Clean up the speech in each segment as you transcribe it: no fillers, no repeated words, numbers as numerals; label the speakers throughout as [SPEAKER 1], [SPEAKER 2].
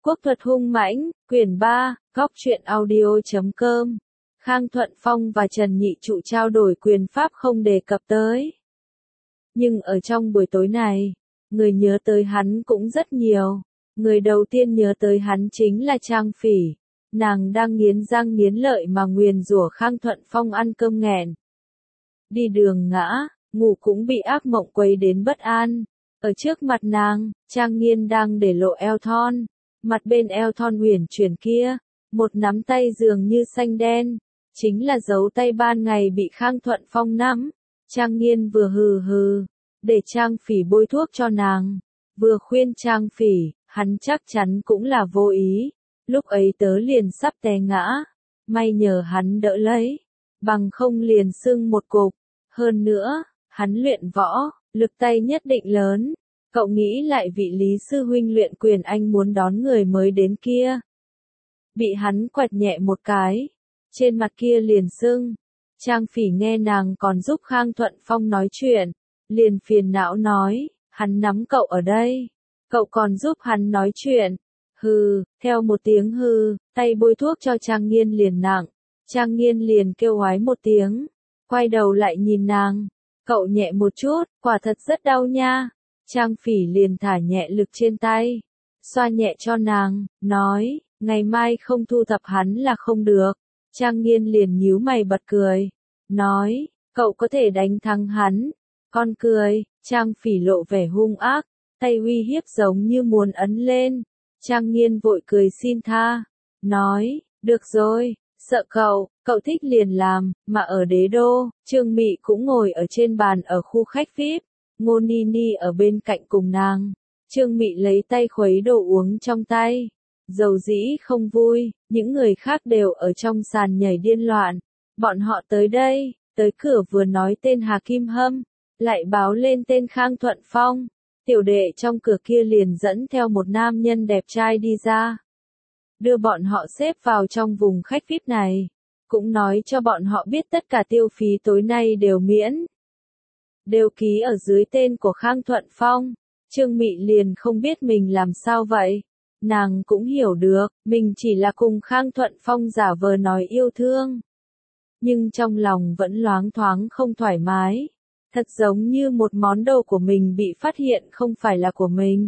[SPEAKER 1] Quốc thuật hung mãnh, quyển 3, góc truyện audio.com. Khang Thuận Phong và Trần Nhị Trụ trao đổi quyền pháp không đề cập tới. Nhưng ở trong buổi tối này, người nhớ tới hắn cũng rất nhiều. Người đầu tiên nhớ tới hắn chính là Trang Phỉ. Nàng đang nghiến răng nghiến lợi mà nguyền rủa Khang Thuận Phong ăn cơm nghẹn. Đi đường ngã, ngủ cũng bị ác mộng quấy đến bất an. Ở trước mặt nàng, Trang Nghiên đang để lộ eo thon. Mặt bên eo thon uyển chuyển kia, một nắm tay dường như xanh đen, chính là dấu tay ban ngày bị Khang Thuận Phong nắm. Trang Nghiên vừa hừ hừ, để Trang Phỉ bôi thuốc cho nàng, vừa khuyên Trang Phỉ, hắn chắc chắn cũng là vô ý, lúc ấy tớ liền sắp té ngã, may nhờ hắn đỡ lấy, bằng không liền sưng một cục, hơn nữa, hắn luyện võ, lực tay nhất định lớn. Cậu nghĩ lại vị Lý sư huynh luyện quyền anh muốn đón người mới đến kia. Bị hắn quẹt nhẹ một cái, trên mặt kia liền sưng. Trang Phỉ nghe nàng còn giúp Khang Thuận Phong nói chuyện, liền phiền não nói, hắn nắm cậu ở đây, cậu còn giúp hắn nói chuyện. Hừ, theo một tiếng hừ, tay bôi thuốc cho Trang Nghiên liền nặng. Trang Nghiên liền kêu oái một tiếng, quay đầu lại nhìn nàng, cậu nhẹ một chút, quả thật rất đau nha. Trang Phỉ liền thả nhẹ lực trên tay, xoa nhẹ cho nàng, nói, ngày mai không thu thập hắn là không được. Trang Nghiên liền nhíu mày bật cười, nói, cậu có thể đánh thắng hắn. Con cười, Trang Phỉ lộ vẻ hung ác, tay uy hiếp giống như muốn ấn lên. Trang Nghiên vội cười xin tha, nói, được rồi, sợ cậu thích liền làm, mà ở Đế Đô, Trương Mị cũng ngồi ở trên bàn ở khu khách VIP. Ngô Ni Ni ở bên cạnh cùng nàng, Trương Mị lấy tay khuấy đồ uống trong tay, dầu dĩ không vui, những người khác đều ở trong sàn nhảy điên loạn, bọn họ tới đây, tới cửa vừa nói tên Hà Kim Hâm, lại báo lên tên Khang Thuận Phong, tiểu đệ trong cửa kia liền dẫn theo một nam nhân đẹp trai đi ra, đưa bọn họ xếp vào trong vùng khách VIP này, cũng nói cho bọn họ biết tất cả tiêu phí tối nay đều miễn. Đều ký ở dưới tên của Khang Thuận Phong. Trương Mị liền không biết mình làm sao vậy. Nàng cũng hiểu được, mình chỉ là cùng Khang Thuận Phong giả vờ nói yêu thương. Nhưng trong lòng vẫn loáng thoáng không thoải mái. Thật giống như một món đồ của mình bị phát hiện không phải là của mình.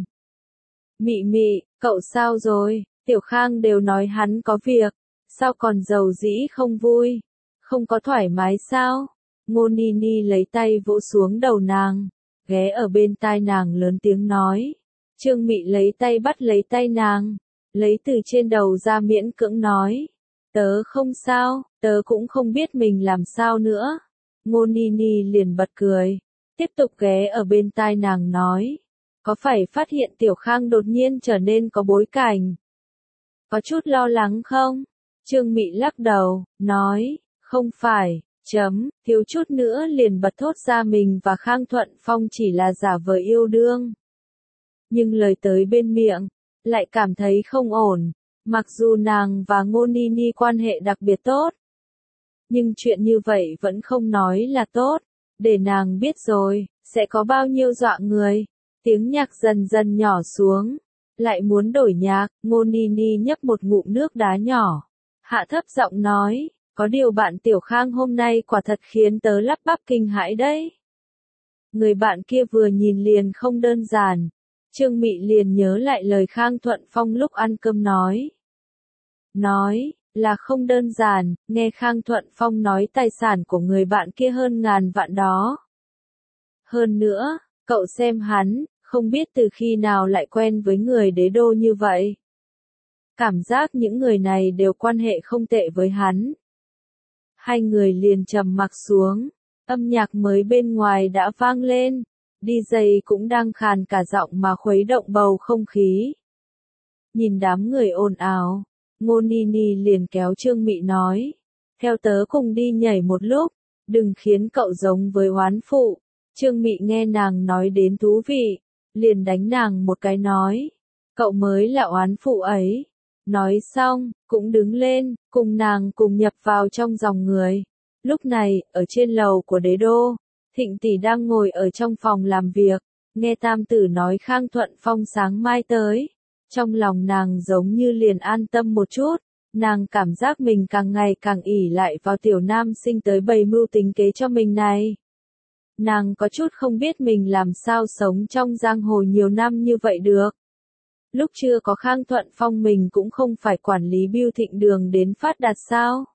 [SPEAKER 1] Mị Mị, cậu sao rồi? Tiểu Khang đều nói hắn có việc. Sao còn giàu dĩ không vui? Không có thoải mái sao? Ngô Ni Ni lấy tay vỗ xuống đầu nàng, ghé ở bên tai nàng lớn tiếng nói. Trương Mị lấy tay bắt lấy tay nàng, lấy từ trên đầu ra miễn cưỡng nói. Tớ không sao, tớ cũng không biết mình làm sao nữa. Ngô Ni Ni liền bật cười, tiếp tục ghé ở bên tai nàng nói. Có phải phát hiện Tiểu Khang đột nhiên trở nên có bối cảnh? Có chút lo lắng không? Trương Mị lắc đầu, nói, không phải. Thiếu chút nữa liền bật thốt ra mình và Khang Thuận Phong chỉ là giả vờ yêu đương. Nhưng lời tới bên miệng, lại cảm thấy không ổn, mặc dù nàng và Ngô Ni Ni quan hệ đặc biệt tốt. Nhưng chuyện như vậy vẫn không nói là tốt, để nàng biết rồi, sẽ có bao nhiêu dọa người. Tiếng nhạc dần dần nhỏ xuống, lại muốn đổi nhạc, Ngô Ni Ni nhấp một ngụm nước đá nhỏ, hạ thấp giọng nói. Có điều bạn Tiểu Khang hôm nay quả thật khiến tớ lắp bắp kinh hãi đấy. Người bạn kia vừa nhìn liền không đơn giản. Trương Mị liền nhớ lại lời Khang Thuận Phong lúc ăn cơm nói. Nói, là không đơn giản, nghe Khang Thuận Phong nói tài sản của người bạn kia hơn ngàn vạn đó. Hơn nữa, cậu xem hắn, không biết từ khi nào lại quen với người Đế Đô như vậy. Cảm giác những người này đều quan hệ không tệ với hắn. Hai người liền trầm mặc xuống, âm nhạc mới bên ngoài đã vang lên, DJ cũng đang khàn cả giọng mà khuấy động bầu không khí. Nhìn đám người ồn ào, Ngô Ni Ni liền kéo Trương Mị nói, theo tớ cùng đi nhảy một lúc, đừng khiến cậu giống với oán phụ. Trương Mị nghe nàng nói đến thú vị, liền đánh nàng một cái nói, cậu mới là oán phụ ấy. Nói xong, cũng đứng lên, cùng nàng cùng nhập vào trong dòng người. Lúc này, ở trên lầu của Đế Đô, Thịnh tỷ đang ngồi ở trong phòng làm việc, nghe tam tử nói Khang Thuận Phong sáng mai tới. Trong lòng nàng giống như liền an tâm một chút, nàng cảm giác mình càng ngày càng ỷ lại vào tiểu nam sinh tới bày mưu tính kế cho mình này. Nàng có chút không biết mình làm sao sống trong giang hồ nhiều năm như vậy được. Lúc chưa có Khang Thuận Phong mình cũng không phải quản lý Bưu Thịnh Đường đến phát đạt sao?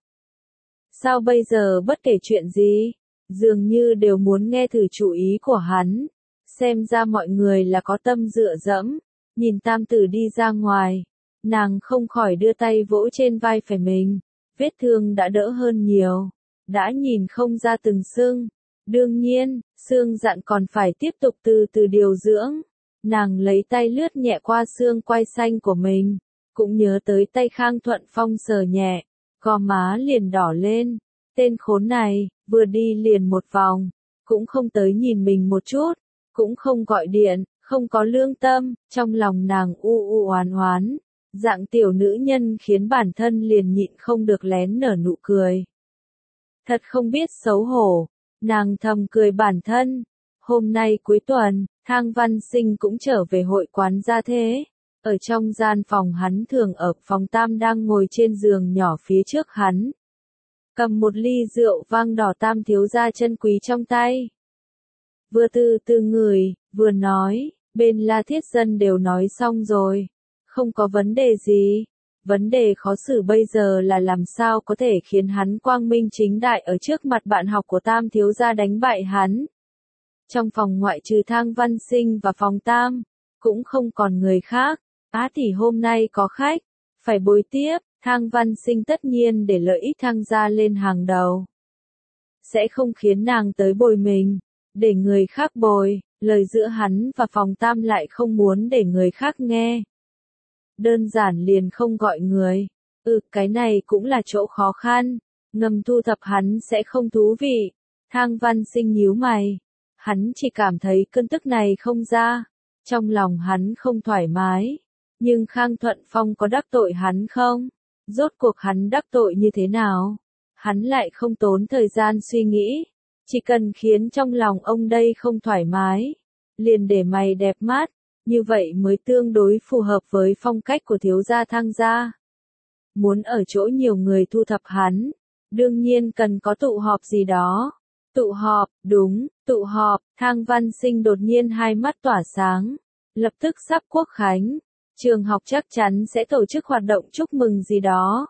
[SPEAKER 1] Sao bây giờ bất kể chuyện gì, dường như đều muốn nghe thử chủ ý của hắn. Xem ra mọi người là có tâm dựa dẫm, nhìn tam tử đi ra ngoài, nàng không khỏi đưa tay vỗ trên vai phải mình, vết thương đã đỡ hơn nhiều, đã nhìn không ra từng sưng. Đương nhiên, xương dặn còn phải tiếp tục từ từ điều dưỡng. Nàng lấy tay lướt nhẹ qua xương quai xanh của mình, cũng nhớ tới tay Khang Thuận Phong sờ nhẹ, gò má liền đỏ lên. Tên khốn này, vừa đi liền một vòng, cũng không tới nhìn mình một chút, cũng không gọi điện, không có lương tâm, trong lòng nàng u oán oán. Dạng tiểu nữ nhân khiến bản thân liền nhịn không được lén nở nụ cười. Thật không biết xấu hổ, nàng thầm cười bản thân. Hôm nay cuối tuần, Thang Văn Sinh cũng trở về hội quán gia thế. Ở trong gian phòng hắn thường ở phòng tam đang ngồi trên giường nhỏ phía trước hắn. Cầm một ly rượu vang đỏ tam thiếu gia chân quý trong tay. Vừa từ từ ngửi, vừa nói, bên La Thiết Dân đều nói xong rồi. Không có vấn đề gì. Vấn đề khó xử bây giờ là làm sao có thể khiến hắn quang minh chính đại ở trước mặt bạn học của tam thiếu gia đánh bại hắn. Trong phòng ngoại trừ Thang Văn Sinh và phòng tam, cũng không còn người khác. Thì hôm nay có khách, phải bồi tiếp, Thang Văn Sinh tất nhiên để lợi ích Thang gia lên hàng đầu. Sẽ không khiến nàng tới bồi mình, để người khác bồi, lời giữa hắn và phòng tam lại không muốn để người khác nghe. Đơn giản liền không gọi người. Cái này cũng là chỗ khó khăn, ngầm thu thập hắn sẽ không thú vị. Thang Văn Sinh nhíu mày. Hắn chỉ cảm thấy cơn tức này không ra. Trong lòng hắn không thoải mái. Nhưng Khang Thuận Phong có đắc tội hắn không? Rốt cuộc hắn đắc tội như thế nào? Hắn lại không tốn thời gian suy nghĩ. Chỉ cần khiến trong lòng ông đây không thoải mái. Liền để mày đẹp mắt. Như vậy mới tương đối phù hợp với phong cách của thiếu gia Thang gia. Muốn ở chỗ nhiều người thu thập hắn. Đương nhiên cần có tụ họp gì đó. Tụ họp, đúng, tụ họp, Thang Văn Sinh đột nhiên hai mắt tỏa sáng. Lập tức sắp quốc khánh, trường học chắc chắn sẽ tổ chức hoạt động chúc mừng gì đó.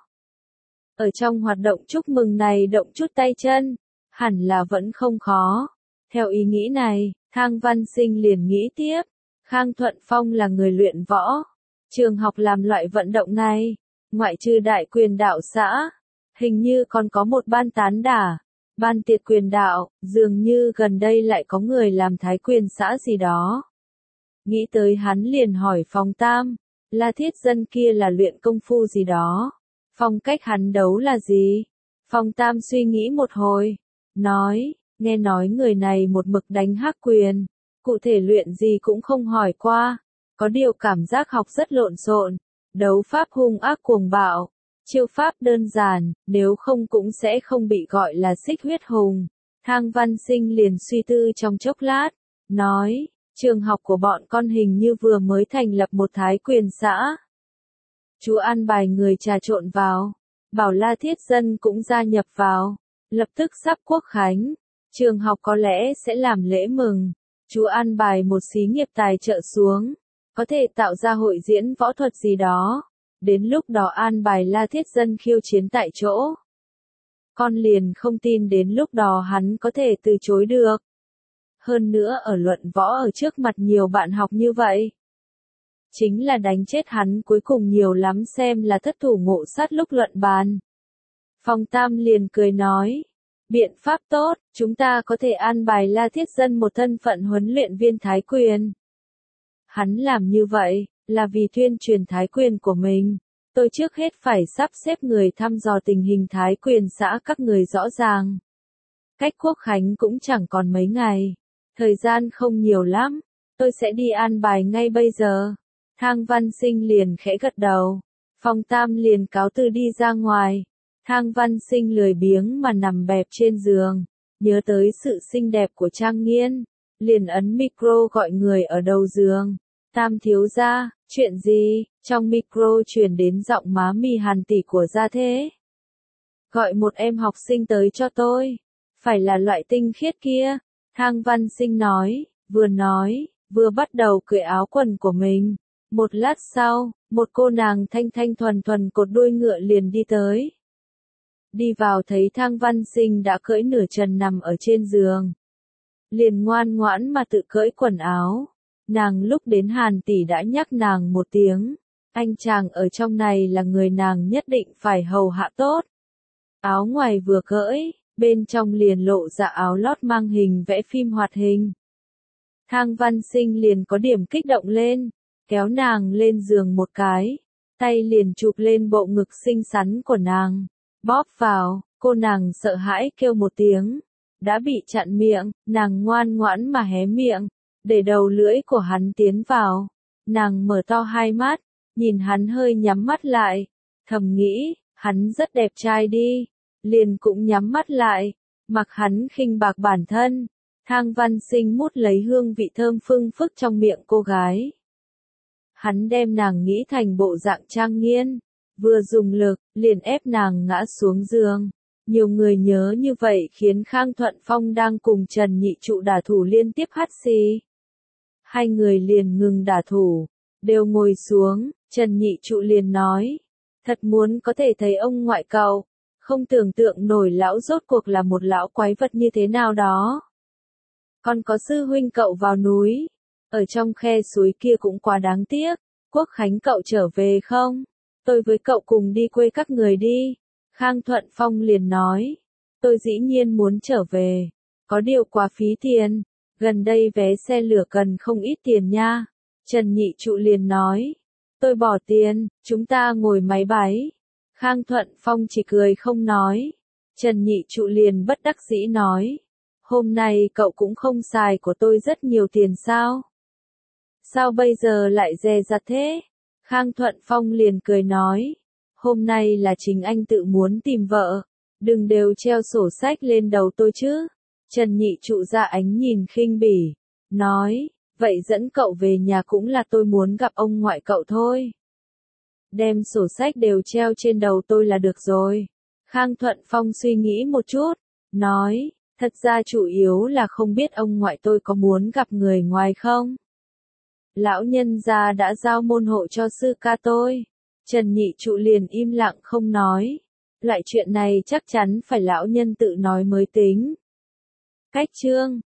[SPEAKER 1] Ở trong hoạt động chúc mừng này động chút tay chân, hẳn là vẫn không khó. Theo ý nghĩ này, Thang Văn Sinh liền nghĩ tiếp, Khang Thuận Phong là người luyện võ. Trường học làm loại vận động này, ngoại trừ đại quyền đạo xã, hình như còn có một ban tán đả. Ban tiệt quyền đạo, dường như gần đây lại có người làm thái quyền xã gì đó. Nghĩ tới hắn liền hỏi phòng tam, La Thiết Dân kia là luyện công phu gì đó. Phong cách hắn đấu là gì? Phòng tam suy nghĩ một hồi, nói, nghe nói người này một mực đánh hắc quyền, cụ thể luyện gì cũng không hỏi qua, có điều cảm giác học rất lộn xộn, đấu pháp hung ác cuồng bạo. Chiêu pháp đơn giản, nếu không cũng sẽ không bị gọi là xích huyết hùng. Thang Văn Sinh liền suy tư trong chốc lát, nói, trường học của bọn con hình như vừa mới thành lập một thái quyền xã. Chú an bài người trà trộn vào, bảo La Thiết Dân cũng gia nhập vào, lập tức sắp quốc khánh, trường học có lẽ sẽ làm lễ mừng. Chú an bài một xí nghiệp tài trợ xuống, có thể tạo ra hội diễn võ thuật gì đó. Đến lúc đó an bài La Thiết Dân khiêu chiến tại chỗ. Con liền không tin đến lúc đó hắn có thể từ chối được. Hơn nữa ở luận võ ở trước mặt nhiều bạn học như vậy. Chính là đánh chết hắn cuối cùng nhiều lắm xem là thất thủ ngộ sát lúc luận bàn. Phong Tam liền cười nói. Biện pháp tốt, chúng ta có thể an bài La Thiết Dân một thân phận huấn luyện viên thái quyền. Hắn làm như vậy, là vì tuyên truyền thái quyền của mình. Tôi trước hết phải sắp xếp người thăm dò tình hình thái quyền xã các người rõ ràng. Cách quốc khánh cũng chẳng còn mấy ngày. Thời gian không nhiều lắm. Tôi sẽ đi an bài ngay bây giờ. Thang Văn Sinh liền khẽ gật đầu. Phong Tam liền cáo từ đi ra ngoài. Thang Văn Sinh lười biếng mà nằm bẹp trên giường. Nhớ tới sự xinh đẹp của Trang Nghiên. Liền ấn micro gọi người ở đầu giường. Tam thiếu gia, Chuyện gì? Trong micro truyền đến giọng má mì Hàn tỷ của Gia Thế. Gọi một em học sinh tới cho tôi. Phải là loại tinh khiết kia. Thang Văn Sinh nói, vừa bắt đầu cởi áo quần của mình. Một lát sau, một cô nàng thanh thanh thuần thuần cột đuôi ngựa liền đi tới. Đi vào thấy Thang Văn Sinh đã cởi nửa trần nằm ở trên giường. Liền ngoan ngoãn mà tự cởi quần áo. Nàng lúc đến Hàn tỷ đã nhắc nàng một tiếng. Anh chàng ở trong này là người nàng nhất định phải hầu hạ tốt. Áo ngoài vừa cởi, bên trong liền lộ ra áo lót mang hình vẽ phim hoạt hình. Thang Văn Sinh liền có điểm kích động lên, kéo nàng lên giường một cái, tay liền chụp lên bộ ngực xinh xắn của nàng, bóp vào, cô nàng sợ hãi kêu một tiếng, đã bị chặn miệng, nàng ngoan ngoãn mà hé miệng, để đầu lưỡi của hắn tiến vào, nàng mở to hai mắt, nhìn hắn hơi nhắm mắt lại, thầm nghĩ, hắn rất đẹp trai đi, liền cũng nhắm mắt lại, mặc hắn khinh bạc bản thân. Thang Văn Sinh mút lấy hương vị thơm phưng phức trong miệng cô gái. Hắn đem nàng nghĩ thành bộ dạng trang nghiên, vừa dùng lực, liền ép nàng ngã xuống giường. Nhiều người nhớ như vậy khiến Khang Thuận Phong đang cùng Trần Nhị Trụ đả thủ liên tiếp hắt xì. Hai người liền ngừng đả thủ, đều ngồi xuống, Trần Nhị Trụ liền nói, thật muốn có thể thấy ông ngoại cậu, không tưởng tượng nổi lão rốt cuộc là một lão quái vật như thế nào đó. Còn có sư huynh cậu vào núi, ở trong khe suối kia cũng quá đáng tiếc, Quốc Khánh cậu trở về không? Tôi với cậu cùng đi quê các người đi. Khang Thuận Phong liền nói, tôi dĩ nhiên muốn trở về, có điều quá phí tiền, gần đây vé xe lửa cần không ít tiền nha. Trần Nhị Trụ liền nói, tôi bỏ tiền, chúng ta ngồi máy bay. Khang Thuận Phong chỉ cười không nói. Trần Nhị Trụ liền bất đắc dĩ nói, hôm nay cậu cũng không xài của tôi rất nhiều tiền sao? Sao bây giờ lại dè dặt thế? Khang Thuận Phong liền cười nói, hôm nay là chính anh tự muốn tìm vợ, đừng đều treo sổ sách lên đầu tôi chứ. Trần Nhị Trụ ra ánh nhìn khinh bỉ, nói, vậy dẫn cậu về nhà cũng là tôi muốn gặp ông ngoại cậu thôi. Đem sổ sách đều treo trên đầu tôi là được rồi. Khang Thuận Phong suy nghĩ một chút, nói, thật ra chủ yếu là không biết ông ngoại tôi có muốn gặp người ngoài không. Lão nhân gia đã giao môn hộ cho sư ca tôi. Trần Nhị Trụ liền im lặng không nói. Loại chuyện này chắc chắn phải lão nhân tự nói mới tính. Cách chương